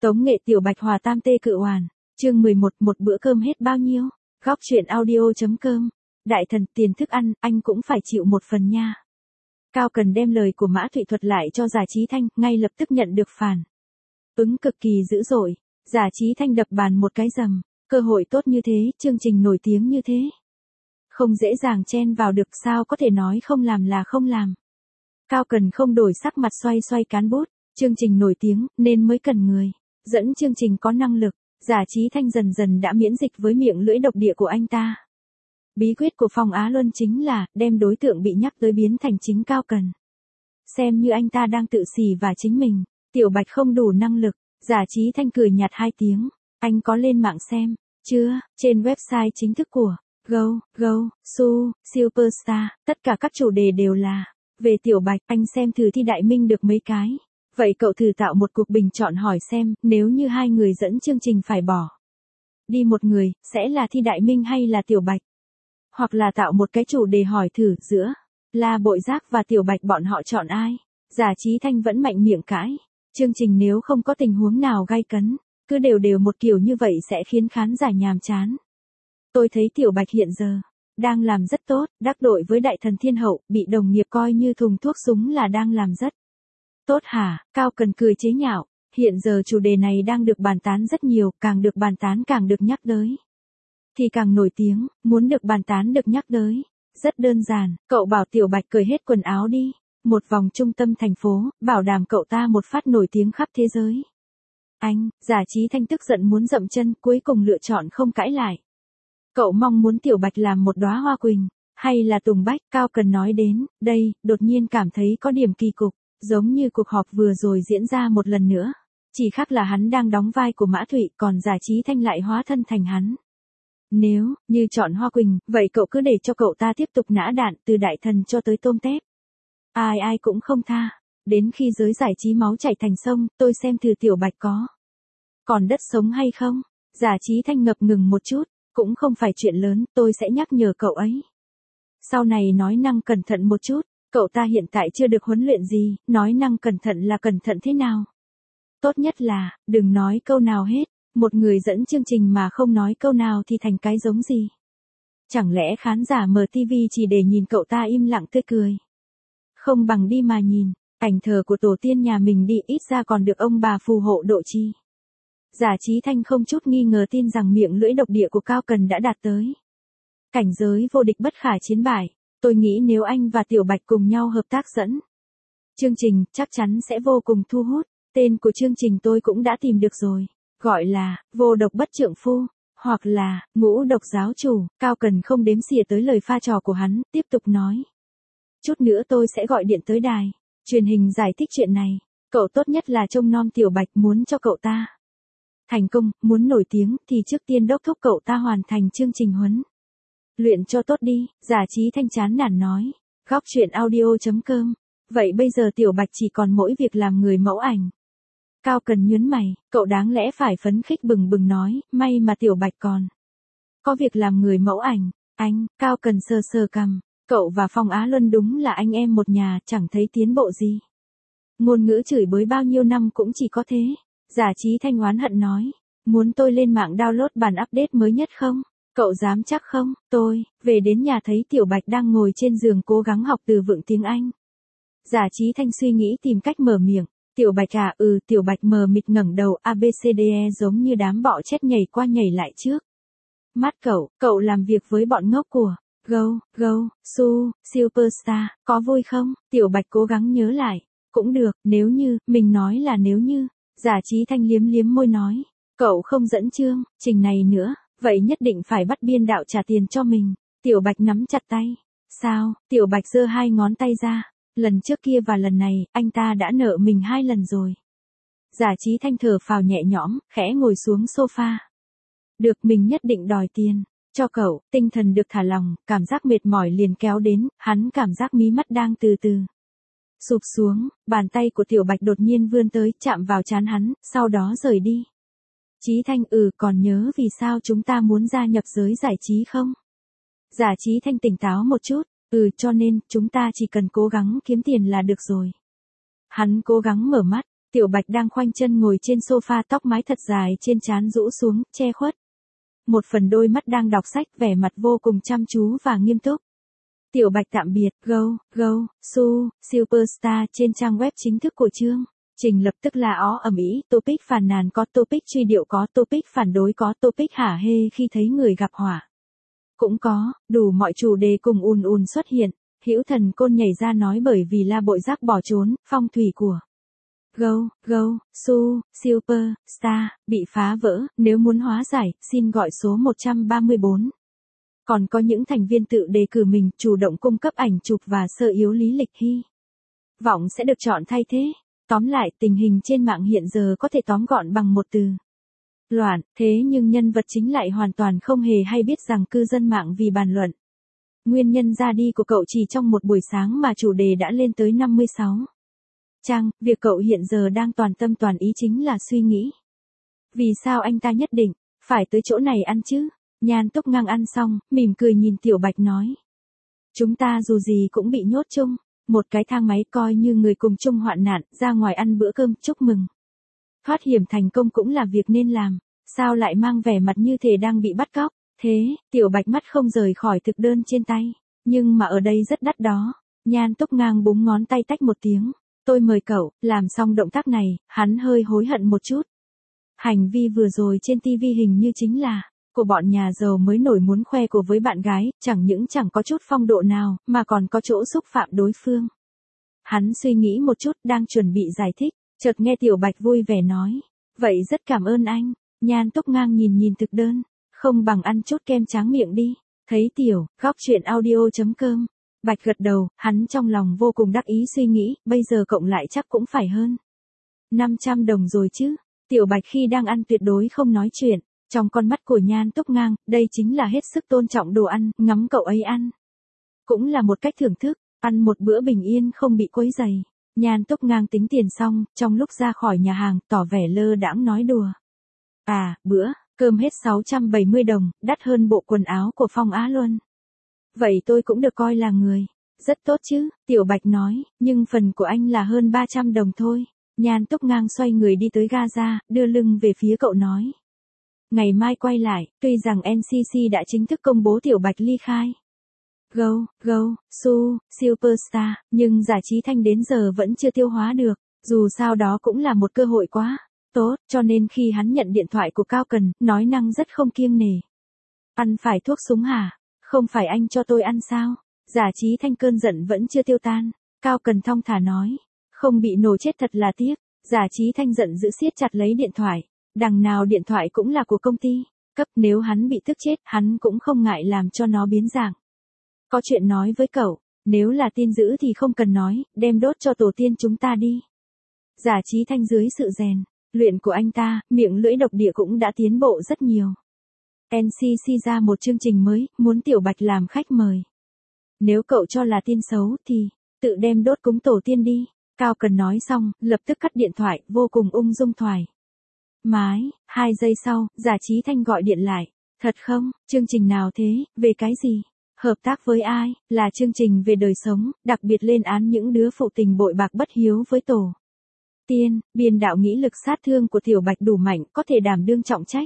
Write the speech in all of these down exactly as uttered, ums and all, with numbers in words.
Tống nghệ Tiểu Bạch hòa tam tê cự hoàn. Chương mười một, một bữa cơm hết bao nhiêu? Góc truyện audio.com. Đại thần, tiền thức ăn, anh cũng phải chịu một phần nha. Cao Cần đem lời của Mã Thụy thuật lại cho Giả Chí Thanh, ngay lập tức nhận được phản ứng cực kỳ dữ dội. Giả Chí Thanh đập bàn một cái rầm, cơ hội tốt như thế, chương trình nổi tiếng như thế, không dễ dàng chen vào được, sao có thể nói không làm là không làm. Cao Cần không đổi sắc mặt, xoay xoay cán bút, chương trình nổi tiếng nên mới cần người dẫn chương trình có năng lực. Giả Chí Thanh dần dần đã miễn dịch với miệng lưỡi độc địa của anh ta. Bí quyết của Phong Á Luân chính là đem đối tượng bị nhắc tới biến thành chính Cao Cần. Xem như anh ta đang tự xì và chính mình. Tiểu Bạch không đủ năng lực. Giả Chí Thanh cười nhạt hai tiếng. Anh có lên mạng xem chưa? Trên website chính thức của Go, Go, Su, Superstar, tất cả các chủ đề đều là về Tiểu Bạch. Anh xem thử thi đại minh được mấy cái. Vậy cậu thử tạo một cuộc bình chọn hỏi xem, nếu như hai người dẫn chương trình phải bỏ đi một người, sẽ là thi đại minh hay là Tiểu Bạch? Hoặc là tạo một cái chủ đề hỏi thử giữa La Bội Giác và Tiểu Bạch, bọn họ chọn ai? Giả Chí Thanh vẫn mạnh miệng cãi. Chương trình nếu không có tình huống nào gay cấn, cứ đều đều một kiểu như vậy sẽ khiến khán giả nhàm chán. Tôi thấy Tiểu Bạch hiện giờ đang làm rất tốt, đắc đội với đại thần thiên hậu, bị đồng nghiệp coi như thùng thuốc súng là đang làm rất tốt hả? Cao Cần cười chế nhạo. Hiện giờ chủ đề này đang được bàn tán rất nhiều, càng được bàn tán càng được nhắc tới thì càng nổi tiếng, muốn được bàn tán được nhắc tới. Rất đơn giản, cậu bảo Tiểu Bạch cởi hết quần áo đi, một vòng trung tâm thành phố, bảo đảm cậu ta một phát nổi tiếng khắp thế giới. Anh, Giả Chí Thanh tức giận muốn dậm chân, cuối cùng lựa chọn không cãi lại. Cậu mong muốn Tiểu Bạch làm một đóa hoa quỳnh, hay là tùng bách? Cao Cần nói đến đây, đột nhiên cảm thấy có điểm kỳ cục, giống như cuộc họp vừa rồi diễn ra một lần nữa. Chỉ khác là hắn đang đóng vai của Mã Thụy, còn Giả Chí Thanh lại hóa thân thành hắn. Nếu như chọn hoa quỳnh, vậy cậu cứ để cho cậu ta tiếp tục nã đạn, từ đại thần cho tới tôm tép. Ai ai cũng không tha. Đến khi giới giải trí máu chảy thành sông, tôi xem thử Tiểu Bạch có còn đất sống hay không. Giả Chí Thanh ngập ngừng một chút, cũng không phải chuyện lớn, tôi sẽ nhắc nhở cậu ấy. Sau này nói năng cẩn thận một chút, cậu ta hiện tại chưa được huấn luyện gì, nói năng cẩn thận là cẩn thận thế nào? Tốt nhất là, đừng nói câu nào hết. Một người dẫn chương trình mà không nói câu nào thì thành cái giống gì? Chẳng lẽ khán giả mở tivi chỉ để nhìn cậu ta im lặng tươi cười? Không bằng đi mà nhìn, ảnh thờ của tổ tiên nhà mình đi, ít ra còn được ông bà phù hộ độ chi. Giả Chí Thanh không chút nghi ngờ tin rằng miệng lưỡi độc địa của Cao Cần đã đạt tới cảnh giới vô địch bất khả chiến bại. Tôi nghĩ nếu anh và Tiểu Bạch cùng nhau hợp tác dẫn chương trình, chắc chắn sẽ vô cùng thu hút. Tên của chương trình tôi cũng đã tìm được rồi. Gọi là, vô độc bất trượng phu, hoặc là, ngũ độc giáo chủ. Cao Cần không đếm xỉa tới lời pha trò của hắn, tiếp tục nói. Chút nữa tôi sẽ gọi điện tới đài truyền hình giải thích chuyện này. Cậu tốt nhất là trông nom Tiểu Bạch, muốn cho cậu ta thành công, muốn nổi tiếng, thì trước tiên đốc thúc cậu ta hoàn thành chương trình huấn luyện cho tốt đi. Giả Chí Thanh chán nản nói. Góc truyện audio.com. Vậy bây giờ Tiểu Bạch chỉ còn mỗi việc làm người mẫu ảnh. Cao Cần nhướng mày, cậu đáng lẽ phải phấn khích bừng bừng nói, may mà Tiểu Bạch còn có việc làm người mẫu ảnh. Anh, Cao Cần sờ sờ cằm, cậu và Phong Á Luân đúng là anh em một nhà, chẳng thấy tiến bộ gì. Ngôn ngữ chửi bới bao nhiêu năm cũng chỉ có thế. Giả Chí Thanh oán hận nói, muốn tôi lên mạng download bản update mới nhất không? Cậu dám chắc không? Tôi, về đến nhà thấy Tiểu Bạch đang ngồi trên giường cố gắng học từ vựng tiếng Anh. Giả Chí Thanh suy nghĩ tìm cách mở miệng. Tiểu Bạch à, ừ, Tiểu Bạch mờ mịt ngẩng đầu, a bê xê đê e giống như đám bọ chết nhảy qua nhảy lại trước mắt cậu. Cậu làm việc với bọn ngốc của Go, Go, Su, Superstar, có vui không? Tiểu Bạch cố gắng nhớ lại. Cũng được, nếu như, mình nói là nếu như. Giả Chí Thanh liếm liếm môi nói. Cậu không dẫn chương trình này nữa, vậy nhất định phải bắt biên đạo trả tiền cho mình. Tiểu Bạch nắm chặt tay. Sao? Tiểu Bạch giơ hai ngón tay ra. Lần trước kia và lần này, anh ta đã nợ mình hai lần rồi. Giả Chí Thanh thở phào nhẹ nhõm, khẽ ngồi xuống sofa. Được, mình nhất định đòi tiền cho cậu. Tinh thần được thả lỏng, cảm giác mệt mỏi liền kéo đến, hắn cảm giác mí mắt đang từ từ sụp xuống, bàn tay của Tiểu Bạch đột nhiên vươn tới, chạm vào trán hắn, sau đó rời đi. Chí Thanh, ừ, còn nhớ vì sao chúng ta muốn gia nhập giới giải trí không? Giả Chí Thanh tỉnh táo một chút. Ừ, cho nên, chúng ta chỉ cần cố gắng kiếm tiền là được rồi. Hắn cố gắng mở mắt, Tiểu Bạch đang khoanh chân ngồi trên sofa, tóc mái thật dài trên trán rũ xuống, che khuất. Một phần đôi mắt đang đọc sách, vẻ mặt vô cùng chăm chú và nghiêm túc. Tiểu Bạch tạm biệt, go, go, su, superstar trên trang web chính thức của chương trình lập tức là ó ầm ĩ, topic phàn nàn có, topic truy điệu có, topic phản đối có, topic hả hê khi thấy người gặp họa. Cũng có, đủ mọi chủ đề cùng ùn ùn xuất hiện. Hữu Thần Côn nhảy ra nói bởi vì La Bội Giác bỏ trốn, phong thủy của Go, Go, Su, Super, Star, bị phá vỡ, nếu muốn hóa giải, xin gọi số một trăm ba mươi bốn. Còn có những thành viên tự đề cử mình, chủ động cung cấp ảnh chụp và sơ yếu lý lịch hy vọng sẽ được chọn thay thế. Tóm lại, tình hình trên mạng hiện giờ có thể tóm gọn bằng một từ. Loạn, thế nhưng nhân vật chính lại hoàn toàn không hề hay biết rằng cư dân mạng vì bàn luận nguyên nhân ra đi của cậu chỉ trong một buổi sáng mà chủ đề đã lên tới năm mươi sáu trang, việc cậu hiện giờ đang toàn tâm toàn ý chính là suy nghĩ. Vì sao anh ta nhất định phải tới chỗ này ăn chứ? Nhan Túc Ngang ăn xong, mỉm cười nhìn Tiểu Bạch nói. Chúng ta dù gì cũng bị nhốt chung, một cái thang máy, coi như người cùng chung hoạn nạn, ra ngoài ăn bữa cơm, chúc mừng. Thoát hiểm thành công cũng là việc nên làm, sao lại mang vẻ mặt như thể đang bị bắt cóc? Thế, Tiểu Bạch mắt không rời khỏi thực đơn trên tay, nhưng mà ở đây rất đắt đó. Nhan Túc Ngang búng ngón tay tách một tiếng. Tôi mời cậu. Làm xong động tác này, hắn hơi hối hận một chút. Hành vi vừa rồi trên tivi hình như chính là của bọn nhà giàu mới nổi muốn khoe của với bạn gái, chẳng những chẳng có chút phong độ nào, mà còn có chỗ xúc phạm đối phương. Hắn suy nghĩ một chút, đang chuẩn bị giải thích, chợt nghe Tiểu Bạch vui vẻ nói. Vậy rất cảm ơn anh. Nhan Túc Ngang nhìn nhìn thực đơn. Không bằng ăn chút kem tráng miệng đi. Thấy Tiểu, góc chuyện audio chấm com. Bạch gật đầu, hắn trong lòng vô cùng đắc ý suy nghĩ, bây giờ cộng lại chắc cũng phải hơn năm trăm đồng rồi chứ. Tiểu Bạch khi đang ăn tuyệt đối không nói chuyện. Trong con mắt của Nhan Túc Ngang, đây chính là hết sức tôn trọng đồ ăn, ngắm cậu ấy ăn. Cũng là một cách thưởng thức, ăn một bữa bình yên không bị quấy rầy. Nhan Túc Ngang tính tiền xong, trong lúc ra khỏi nhà hàng, tỏ vẻ lơ đãng nói đùa. À, bữa cơm hết sáu trăm bảy mươi đồng, đắt hơn bộ quần áo của Phong Á Luân. Vậy tôi cũng được coi là người rất tốt chứ, Tiểu Bạch nói, nhưng phần của anh là hơn ba trăm đồng thôi. Nhan Túc Ngang xoay người đi tới Gaza, đưa lưng về phía cậu nói. Ngày mai quay lại, tuy rằng en xê xê đã chính thức công bố Tiểu Bạch ly khai Go, Go, Su, Superstar, nhưng Giả Trí Thanh đến giờ vẫn chưa tiêu hóa được, dù sao đó cũng là một cơ hội quá tốt, cho nên khi hắn nhận điện thoại của Cao Cần, nói năng rất không kiêng nể. Ăn phải thuốc súng hả? Không phải anh cho tôi ăn sao? Giả Trí Thanh cơn giận vẫn chưa tiêu tan. Cao Cần thong thả nói. Không bị nổ chết thật là tiếc. Giả Trí Thanh giận dữ siết chặt lấy điện thoại. Đằng nào điện thoại cũng là của công ty cấp, nếu hắn bị tức chết, hắn cũng không ngại làm cho nó biến dạng. Có chuyện nói với cậu, nếu là tin dữ thì không cần nói, đem đốt cho tổ tiên chúng ta đi. Giả Trí Thanh dưới sự rèn luyện của anh ta, miệng lưỡi độc địa cũng đã tiến bộ rất nhiều. en xê xê ra một chương trình mới, muốn Tiểu Bạch làm khách mời. Nếu cậu cho là tin xấu thì tự đem đốt cúng tổ tiên đi. Cao Cần nói xong, lập tức cắt điện thoại, vô cùng ung dung thoải mái. Hai giây sau, Giả Trí Thanh gọi điện lại. Thật không? Chương trình nào thế? Về cái gì? Hợp tác với ai? Là chương trình về đời sống, đặc biệt lên án những đứa phụ tình bội bạc bất hiếu với tổ tiên. Biên đạo nghĩ lực sát thương của Tiểu Bạch đủ mạnh, có thể đảm đương trọng trách.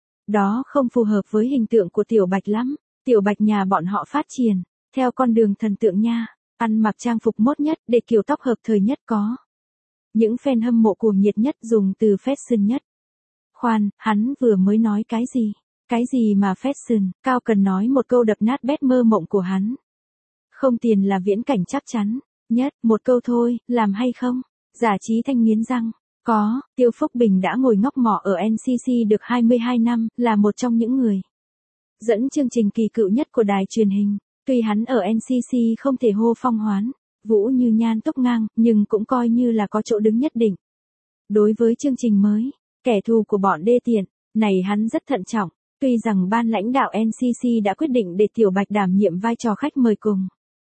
Đó không phù hợp với hình tượng của Tiểu Bạch lắm. Tiểu Bạch nhà bọn họ phát triển theo con đường thần tượng nha, ăn mặc trang phục mốt nhất, để kiểu tóc hợp thời nhất, có những fan hâm mộ cuồng nhiệt nhất, dùng từ fashion nhất. Khoan, hắn vừa mới nói cái gì? Cái gì mà fashion? Cao Cần nói một câu đập nát bét mơ mộng của hắn. Không tiền là viễn cảnh chắc chắn nhất, một câu thôi, làm hay không? Giả Trí Thanh nghiến răng. Có, Tiêu Phúc Bình đã ngồi ngóc mỏ ở en xê xê được hai mươi hai năm, là một trong những người dẫn chương trình kỳ cựu nhất của đài truyền hình. Tuy hắn ở en xê xê không thể hô phong hoán vũ như Nhan Túc Ngang, nhưng cũng coi như là có chỗ đứng nhất định. Đối với chương trình mới, kẻ thù của bọn đê tiện này, hắn rất thận trọng. Tuy rằng ban lãnh đạo en xê xê đã quyết định để Tiểu Bạch đảm nhiệm vai trò khách mời cùng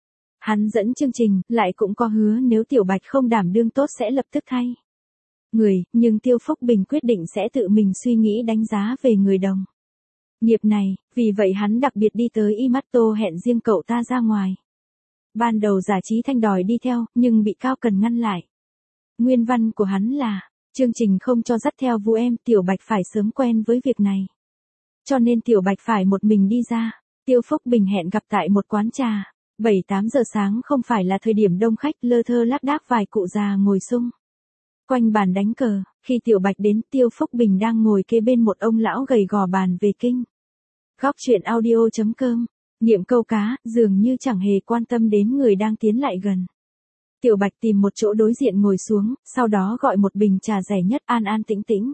hắn dẫn chương trình, lại cũng có hứa nếu Tiểu Bạch không đảm đương tốt sẽ lập tức thay người, nhưng Tiêu Phúc Bình quyết định sẽ tự mình suy nghĩ đánh giá về người đồng nghiệp này, vì vậy hắn đặc biệt đi tới Imato hẹn riêng cậu ta ra ngoài. Ban đầu Giả Trí Thanh đòi đi theo, nhưng bị Cao Cần ngăn lại. Nguyên văn của hắn là, Chương trình không cho dắt theo Vu Em, Tiểu Bạch phải sớm quen với việc này. Cho nên Tiểu Bạch phải một mình đi ra. Tiêu Phúc Bình hẹn gặp tại một quán trà. bảy tám giờ sáng không phải là thời điểm đông khách, lơ thơ lác đác vài cụ già ngồi xung quanh bàn đánh cờ. Khi Tiểu Bạch đến, Tiêu Phúc Bình đang ngồi kế bên một ông lão gầy gò bàn về kinh. Góc chuyện audio chấm com. Niệm câu cá, dường như chẳng hề quan tâm đến người đang tiến lại gần. Tiểu Bạch tìm một chỗ đối diện ngồi xuống, sau đó gọi một bình trà rẻ nhất, an an tĩnh tĩnh.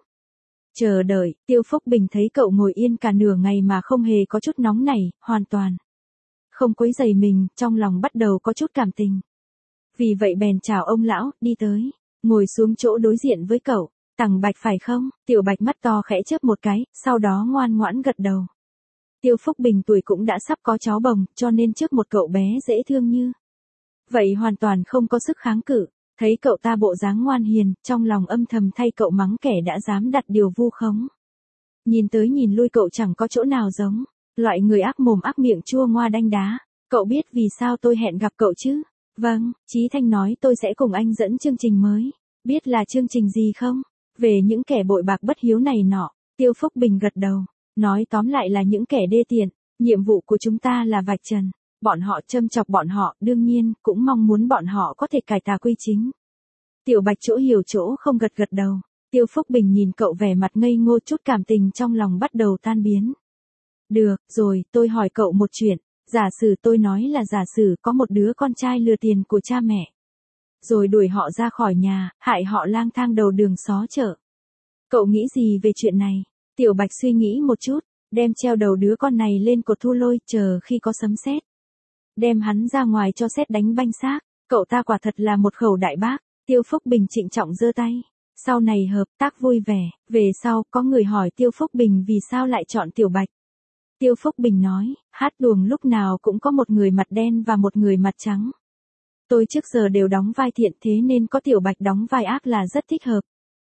Chờ đợi, Tiêu Phúc Bình thấy cậu ngồi yên cả nửa ngày mà không hề có chút nóng nảy, hoàn toàn không quấy rầy mình, trong lòng bắt đầu có chút cảm tình. Vì vậy bèn chào ông lão, đi tới, ngồi xuống chỗ đối diện với cậu. Tằng Bạch phải không? Tiểu Bạch mắt to khẽ chớp một cái, sau đó ngoan ngoãn gật đầu. Tiêu Phúc Bình tuổi cũng đã sắp có cháu bồng, cho nên trước một cậu bé dễ thương như vậy hoàn toàn không có sức kháng cự. Thấy cậu ta bộ dáng ngoan hiền, trong lòng âm thầm thay cậu mắng kẻ đã dám đặt điều vu khống. Nhìn tới nhìn lui cậu chẳng có chỗ nào giống loại người ác mồm ác miệng chua ngoa đanh đá. Cậu biết vì sao tôi hẹn gặp cậu chứ? Vâng, Chí Thanh nói tôi sẽ cùng anh dẫn chương trình mới. Biết là chương trình gì không? Về những kẻ bội bạc bất hiếu này nọ. Tiêu Phúc Bình gật đầu. Nói tóm lại là những kẻ đê tiện. Nhiệm vụ của chúng ta là vạch trần bọn họ, châm chọc bọn họ, đương nhiên, cũng mong muốn bọn họ có thể cải tà quy chính. Tiểu Bạch chỗ hiểu chỗ không gật gật đầu. Tiêu Phúc Bình nhìn cậu vẻ mặt ngây ngô, chút cảm tình trong lòng bắt đầu tan biến. Được, rồi, tôi hỏi cậu một chuyện. Giả sử tôi nói là giả sử có một đứa con trai lừa tiền của cha mẹ. Rồi đuổi họ ra khỏi nhà, hại họ lang thang đầu đường xó chợ. Cậu nghĩ gì về chuyện này? Tiểu Bạch suy nghĩ một chút, đem treo đầu đứa con này lên cột thu lôi, chờ khi có sấm sét. Đem hắn ra ngoài cho sét đánh banh xác. Cậu ta quả thật là một khẩu đại bác. Tiêu Phúc Bình trịnh trọng giơ tay. Sau này hợp tác vui vẻ. Về sau, có người hỏi Tiêu Phúc Bình vì sao lại chọn Tiểu Bạch. Tiêu Phúc Bình nói, hát tuồng lúc nào cũng có một người mặt đen và một người mặt trắng. Tôi trước giờ đều đóng vai thiện, thế nên có Tiểu Bạch đóng vai ác là rất thích hợp.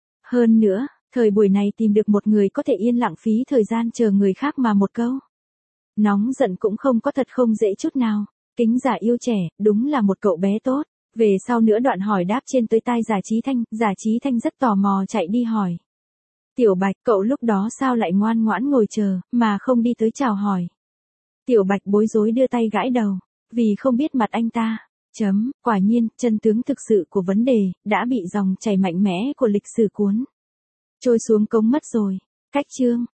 Hơn nữa, thời buổi này tìm được một người có thể yên lặng phí thời gian chờ người khác mà một câu nóng giận cũng không có thật không dễ chút nào. Kính giả yêu trẻ, đúng là một cậu bé tốt. Về sau nữa đoạn hỏi đáp trên tới tai Giả Chí Thanh, Giả Chí Thanh rất tò mò chạy đi hỏi. Tiểu Bạch, cậu lúc đó sao lại ngoan ngoãn ngồi chờ, mà không đi tới chào hỏi? Tiểu Bạch bối rối đưa tay gãi đầu, vì không biết mặt anh ta. Chấm, quả nhiên, chân tướng thực sự của vấn đề, đã bị dòng chảy mạnh mẽ của lịch sử cuốn trôi xuống cống mất rồi. Cách chương.